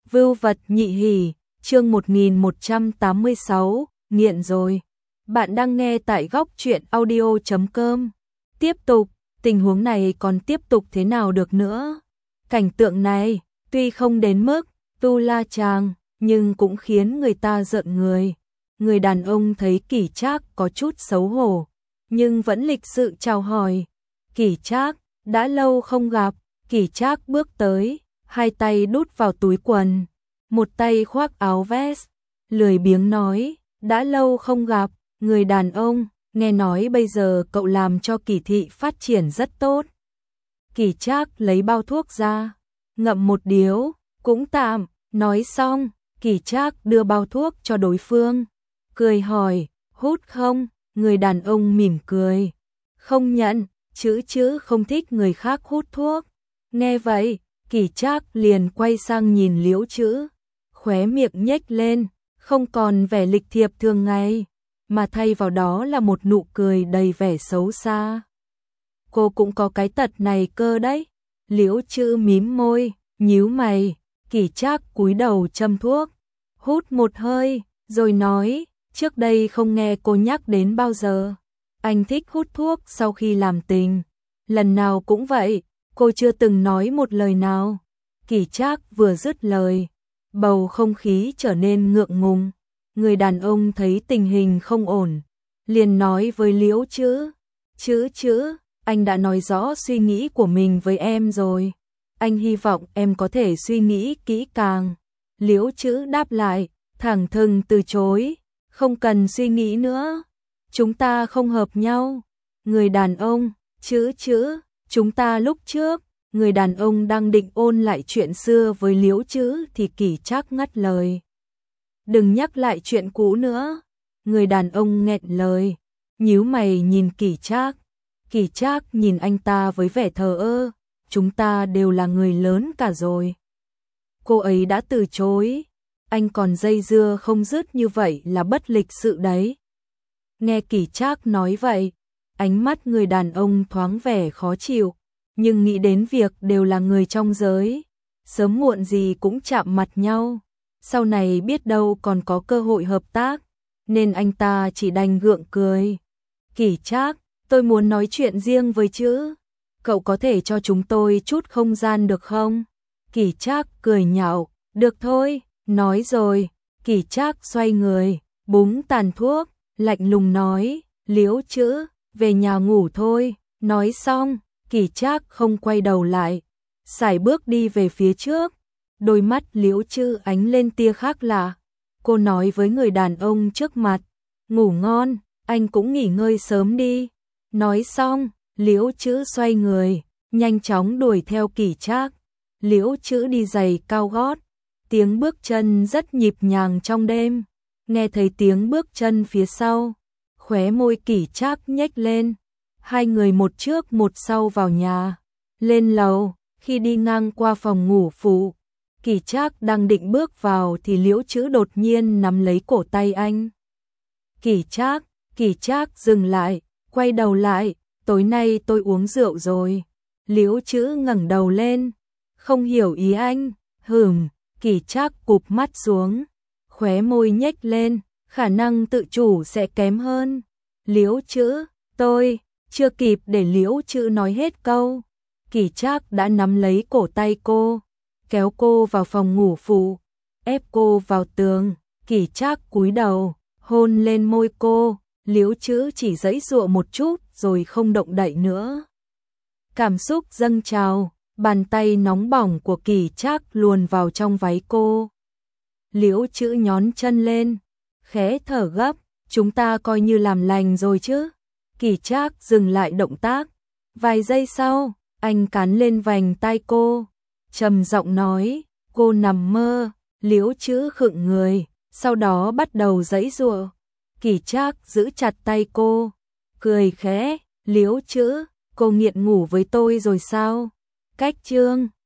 Vưu vật nhị hỉ, chương 1186, nghiện rồi. Bạn đang nghe tại góc truyện audio.com. Tiếp tục, tình huống này còn tiếp tục thế nào được nữa? Cảnh tượng này, tuy không đến mức tu la chàng, nhưng cũng khiến người ta rợn người. Người đàn ông thấy Kỷ Trác có chút xấu hổ, nhưng vẫn lịch sự chào hỏi. Kỷ Trác, đã lâu không gặp. Kỷ Trác bước tới, hai tay đút vào túi quần, một tay khoác áo vest, lười biếng nói, đã lâu không gặp. Người đàn ông, nghe nói bây giờ cậu làm cho Kỷ thị phát triển rất tốt. Kỷ Trác lấy bao thuốc ra, ngậm một điếu, cũng tạm. Nói xong, Kỷ Trác đưa bao thuốc cho đối phương, cười hỏi, hút không? Người đàn ông mỉm cười, không nhận, chữ không thích người khác hút thuốc. Nghe vậy, Kỷ Trác liền quay sang nhìn Liễu Chữ, khóe miệng nhếch lên, không còn vẻ lịch thiệp thường ngày, mà thay vào đó là một nụ cười đầy vẻ xấu xa. Cô cũng có cái tật này cơ đấy. Liễu Chữ mím môi, nhíu mày. Kỷ Trác cúi đầu châm thuốc, hút một hơi, rồi nói, trước đây không nghe cô nhắc đến bao giờ. Anh thích hút thuốc sau khi làm tình. Lần nào cũng vậy, cô chưa từng nói một lời nào. Kỷ Trác vừa dứt lời, bầu không khí trở nên ngượng ngùng. Người đàn ông thấy tình hình không ổn, liền nói với Liễu Chữ, Chữ, anh đã nói rõ suy nghĩ của mình với em rồi. Anh hy vọng em có thể suy nghĩ kỹ càng. Liễu Chữ đáp lại, thẳng thừng từ chối, không cần suy nghĩ nữa. Chúng ta không hợp nhau. Người đàn ông, Chữ, chúng ta lúc trước. Người đàn ông đang định ôn lại chuyện xưa với Liễu Chữ thì Kỷ Trác ngắt lời. Đừng nhắc lại chuyện cũ nữa. Người đàn ông nghẹn lời, nhíu mày nhìn Kỷ Trác. Kỷ Trác nhìn anh ta với vẻ thờ ơ. Chúng ta đều là người lớn cả rồi. Cô ấy đã từ chối, anh còn dây dưa không dứt như vậy là bất lịch sự đấy. Nghe Kỷ Trác nói vậy, ánh mắt người đàn ông thoáng vẻ khó chịu, nhưng nghĩ đến việc đều là người trong giới, sớm muộn gì cũng chạm mặt nhau, sau này biết đâu còn có cơ hội hợp tác, nên anh ta chỉ đành gượng cười. Kỷ Trác, tôi muốn nói chuyện riêng với Chữ. Cậu có thể cho chúng tôi chút không gian được không? Kỷ Trác cười nhạo, được thôi, nói rồi. Kỷ Trác xoay người, búng tàn thuốc, lạnh lùng nói, Liễu Chữ, về nhà ngủ thôi. Nói xong, Kỷ Trác không quay đầu lại, sải bước đi về phía trước. Đôi mắt Liễu Chữ ánh lên tia khác lạ. Cô nói với người đàn ông trước mặt, ngủ ngon, anh cũng nghỉ ngơi sớm đi. Nói xong, Liễu Chữ xoay người, nhanh chóng đuổi theo Kỷ Trác. Liễu Chữ đi giày cao gót, tiếng bước chân rất nhịp nhàng trong đêm. Nghe thấy tiếng bước chân phía sau, khóe môi Kỷ Trác nhếch lên. Hai người một trước một sau vào nhà, lên lầu. Khi đi ngang qua phòng ngủ phụ, Kỷ Trác đang định bước vào thì Liễu Chữ đột nhiên nắm lấy cổ tay anh. Kỷ Trác dừng lại, quay đầu lại. Tối nay tôi uống rượu rồi. Liễu Chữ ngẩng đầu lên, không hiểu ý anh. Kỷ Trác cụp mắt xuống, khóe môi nhếch lên, khả năng tự chủ sẽ kém hơn. Liễu Chữ, tôi, chưa kịp để Liễu Chữ nói hết câu, Kỷ Trác đã nắm lấy cổ tay cô, kéo cô vào phòng ngủ phụ, ép cô vào tường. Kỷ Trác cúi đầu, hôn lên môi cô. Liễu Chữ chỉ giãy giụa một chút rồi không động đậy nữa. Cảm xúc dâng trào, bàn tay nóng bỏng của Kỷ Trác luồn vào trong váy cô. Liễu Chữ nhón chân lên, khẽ thở gấp, chúng ta coi như làm lành rồi chứ. Kỷ Trác dừng lại động tác. Vài giây sau, anh cắn lên vành tai cô, trầm giọng nói, cô nằm mơ. Liễu Chữ khựng người, sau đó bắt đầu giãy giụa. Kỷ Trác giữ chặt tay cô, cười khẽ, Liễu Chữ, cô nghiện ngủ với tôi rồi sao? Cách chương